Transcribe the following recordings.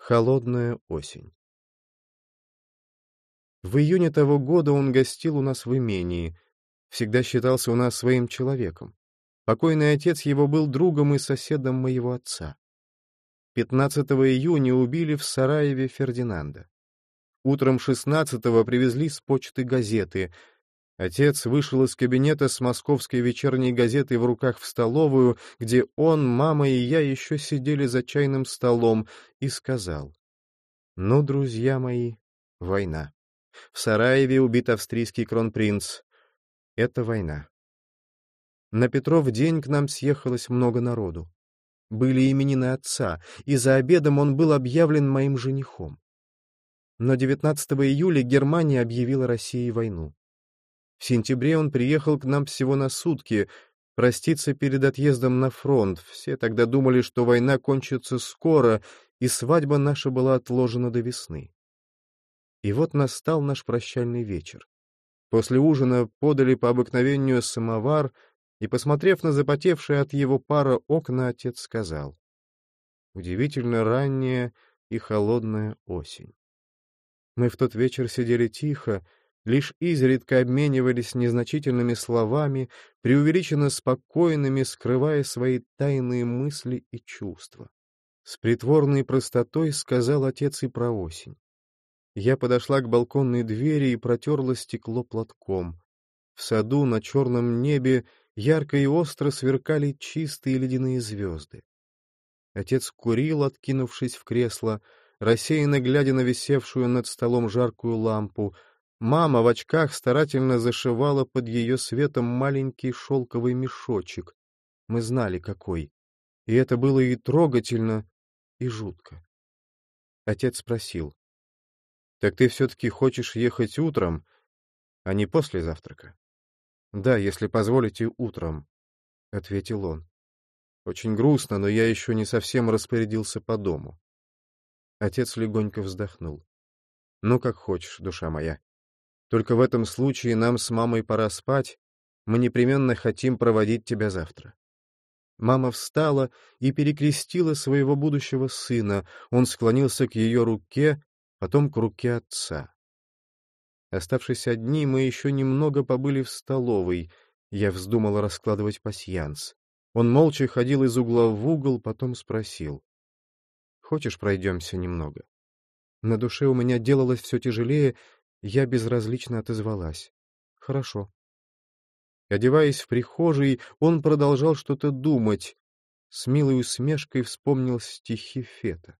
Холодная осень. В июне того года он гостил у нас в имении, всегда считался у нас своим человеком. Покойный отец его был другом и соседом моего отца. 15 июня убили в Сараеве Фердинанда. Утром 16-го привезли с почты газеты. Отец вышел из кабинета с московской вечерней газетой в руках в столовую, где он, мама и я еще сидели за чайным столом, и сказал: «Ну, друзья мои, война. В Сараеве убит австрийский кронпринц. Это война». На Петров день к нам съехалось много народу. Были именины отца, и за обедом он был объявлен моим женихом. Но 19 июля Германия объявила России войну. В сентябре он приехал к нам всего на сутки, проститься перед отъездом на фронт. Все тогда думали, что война кончится скоро, и свадьба наша была отложена до весны. И вот настал наш прощальный вечер. После ужина подали по обыкновению самовар, и, посмотрев на запотевшие от его пара окна, отец сказал: «Удивительно ранняя и холодная осень». Мы в тот вечер сидели тихо, лишь изредка обменивались незначительными словами, преувеличенно спокойными, скрывая свои тайные мысли и чувства. С притворной простотой сказал отец и про осень. Я подошла к балконной двери и протерла стекло платком. В саду на черном небе ярко и остро сверкали чистые ледяные звезды. Отец курил, откинувшись в кресло, рассеянно глядя на висевшую над столом жаркую лампу. Мама в очках старательно зашивала под ее светом маленький шелковый мешочек. Мы знали, какой. И это было и трогательно, и жутко. Отец спросил: «Так ты все-таки хочешь ехать утром, а не после завтрака?» «Да, если позволите, утром», — ответил он. «Очень грустно, но я еще не совсем распорядился по дому». Отец легонько вздохнул. «Ну, как хочешь, душа моя. Только в этом случае нам с мамой пора спать, мы непременно хотим проводить тебя завтра». Мама встала и перекрестила своего будущего сына. Он склонился к ее руке, потом к руке отца. Оставшись одни, мы еще немного побыли в столовой. Я вздумала раскладывать пасьянс. Он молча ходил из угла в угол, потом спросил: «Хочешь, пройдемся немного?» На душе у меня делалось все тяжелее, я безразлично отозвалась: «Хорошо». Одеваясь в прихожей, он продолжал что-то думать. С милой усмешкой вспомнил стихи Фета.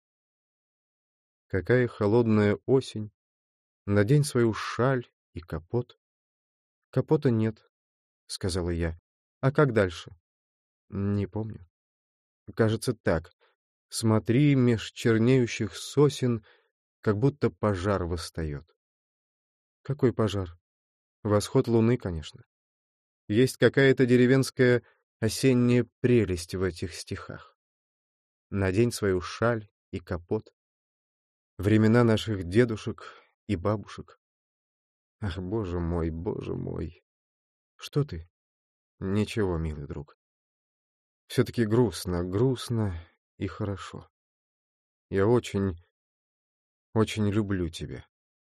«Какая холодная осень! Надень свою шаль и капот». «Капота нет», — сказала я. «А как дальше?» «Не помню. Кажется, так. Смотри меж чернеющих сосен, как будто пожар восстает». «Какой пожар?» «Восход луны, конечно. Есть какая-то деревенская осенняя прелесть в этих стихах. Надень свою шаль и капот. Времена наших дедушек и бабушек. Ах, боже мой, боже мой!» «Что ты?» «Ничего, милый друг. Все-таки грустно, грустно и хорошо. Я очень, очень люблю тебя».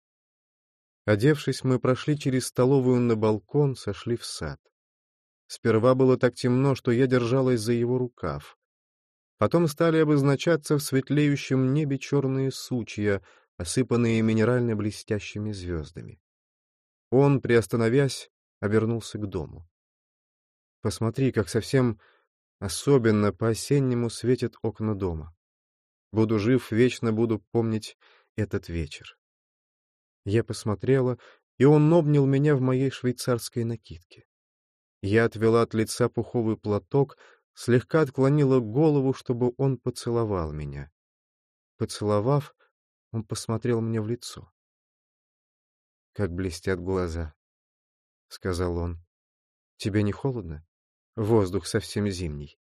Одевшись, мы прошли через столовую на балкон, сошли в сад. Сперва было так темно, что я держалась за его рукав. Потом стали обозначаться в светлеющем небе черные сучья, осыпанные минерально-блестящими звездами. Он, приостановясь, обернулся к дому. «Посмотри, как совсем особенно по-осеннему светят окна дома. Буду жив, вечно буду помнить этот вечер». Я посмотрела, и он обнял меня в моей швейцарской накидке. Я отвела от лица пуховый платок, слегка отклонила голову, чтобы он поцеловал меня. Поцеловав, он посмотрел мне в лицо. «Как блестят глаза», — сказал он. «Тебе не холодно? Воздух совсем зимний.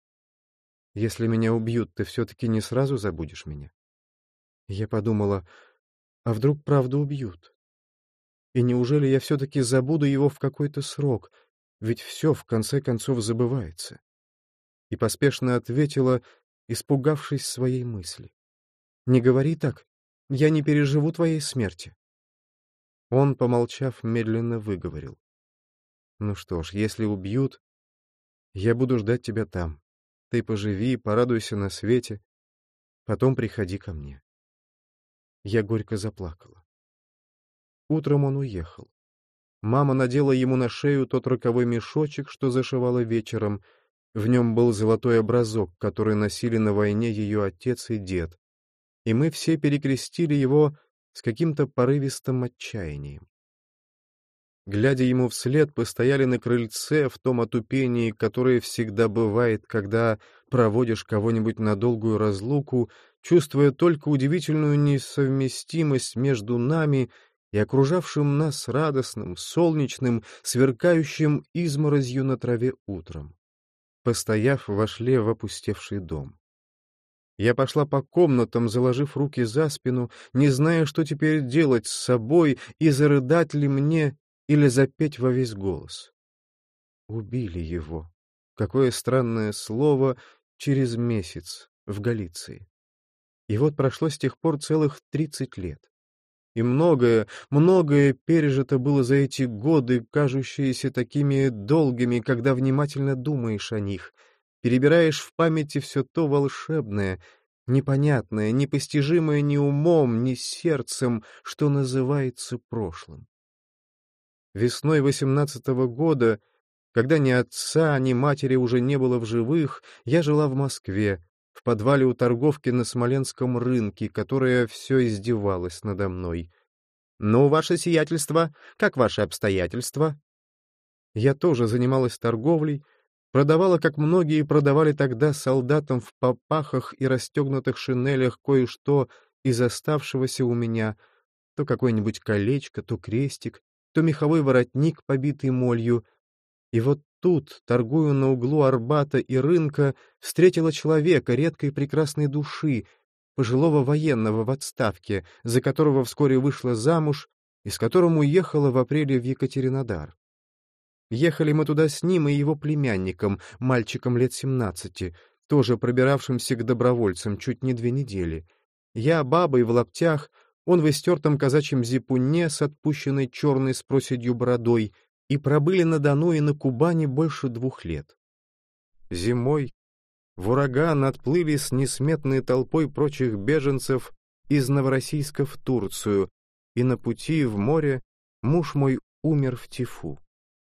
Если меня убьют, ты все-таки не сразу забудешь меня?» Я подумала, а вдруг правда убьют? И неужели я все-таки забуду его в какой-то срок? Ведь все, в конце концов, забывается. И поспешно ответила, испугавшись своей мысли. Не говори так. Я не переживу твоей смерти. Он, помолчав, медленно выговорил. Ну что ж, если убьют, я буду ждать тебя там. Ты поживи, порадуйся на свете, потом приходи ко мне. Я горько заплакала. Утром он уехал. Мама надела ему на шею тот роковой мешочек, что зашивала вечером. В нем был золотой образок, который носили на войне ее отец и дед. И мы все перекрестили его с каким-то порывистым отчаянием. Глядя ему вслед, постояли на крыльце в том отупении, которое всегда бывает, когда проводишь кого-нибудь на долгую разлуку, чувствуя только удивительную несовместимость между нами и окружавшим нас радостным, солнечным, сверкающим изморозью на траве утром. Постояв, вошли в опустевший дом. Я пошла по комнатам, заложив руки за спину, не зная, что теперь делать с собой, и зарыдать ли мне или запеть во весь голос. Убили его. Какое странное слово через месяц в Галиции. И вот прошло с тех пор целых 30 лет. И многое, многое пережито было за эти годы, кажущиеся такими долгими, когда внимательно думаешь о них, перебираешь в памяти все то волшебное, непонятное, непостижимое ни умом, ни сердцем, что называется прошлым. Весной 18-го года, когда ни отца, ни матери уже не было в живых, я жила в Москве, в подвале у торговки на Смоленском рынке, которая все издевалась надо мной. «Ну, ваше сиятельство, как ваши обстоятельства?» Я тоже занималась торговлей, продавала, как многие продавали тогда солдатам в попахах и расстегнутых шинелях кое-что из оставшегося у меня, то какое-нибудь колечко, то крестик, то меховой воротник, побитый молью. И вот тут, торгуя на углу Арбата и рынка, встретила человека редкой прекрасной души, пожилого военного в отставке, за которого вскоре вышла замуж и с которым уехала в апреле в Екатеринодар. Ехали мы туда с ним и его племянником, мальчиком лет 17, тоже пробиравшимся к добровольцам чуть не 2 недели. Я бабой в лаптях, он в истертом казачьем зипуне с отпущенной черной с проседью бородой, и пробыли на Дону и на Кубани больше 2 лет. Зимой в ураган отплыли с несметной толпой прочих беженцев из Новороссийска в Турцию, и на пути в море муж мой умер в тифу.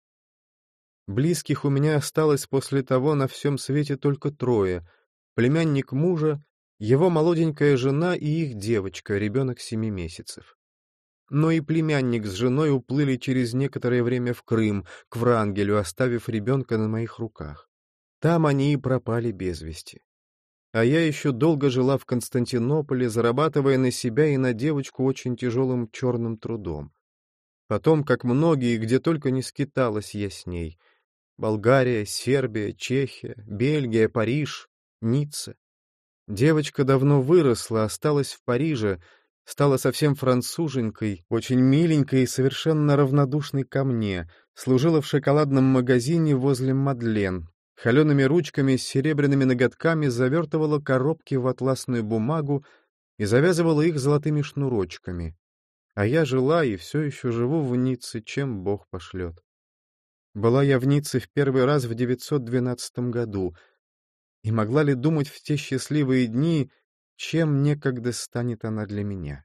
Близких у меня осталось после того на всем свете только 3: племянник мужа, его молоденькая жена и их девочка, ребенок 7 месяцев. Но и племянник с женой уплыли через некоторое время в Крым, к Врангелю, оставив ребенка на моих руках. Там они и пропали без вести. А я еще долго жила в Константинополе, зарабатывая на себя и на девочку очень тяжелым черным трудом. Потом, как многие, где только не скиталась я с ней. Болгария, Сербия, Чехия, Бельгия, Париж, Ницца. Девочка давно выросла, осталась в Париже, стала совсем француженкой, очень миленькой и совершенно равнодушной ко мне, служила в шоколадном магазине возле Мадлен, холеными ручками с серебряными ноготками завертывала коробки в атласную бумагу и завязывала их золотыми шнурочками. А я жила и все еще живу в Ницце, чем Бог пошлет. Была я в Ницце в первый раз в 912 году, и могла ли думать в те счастливые дни, чем некогда станет она для меня?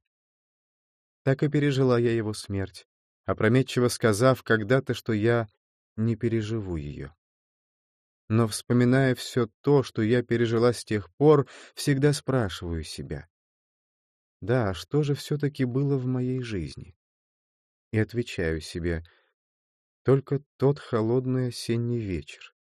Так и пережила я его смерть, опрометчиво сказав когда-то, что я не переживу ее. Но, вспоминая все то, что я пережила с тех пор, всегда спрашиваю себя: да, а что же все-таки было в моей жизни? И отвечаю себе: только тот холодный осенний вечер.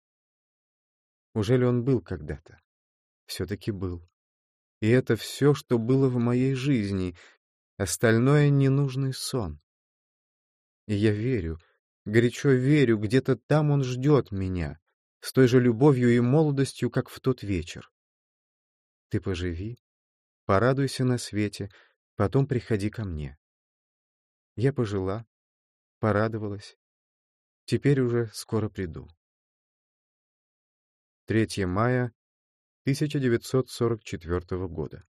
Ужели он был когда-то? Все-таки был. И это все, что было в моей жизни, остальное — ненужный сон. И я верю, горячо верю, где-то там он ждет меня, с той же любовью и молодостью, как в тот вечер. Ты поживи, порадуйся на свете, потом приходи ко мне. Я пожила, порадовалась, теперь уже скоро приду. 3 мая 1944 года.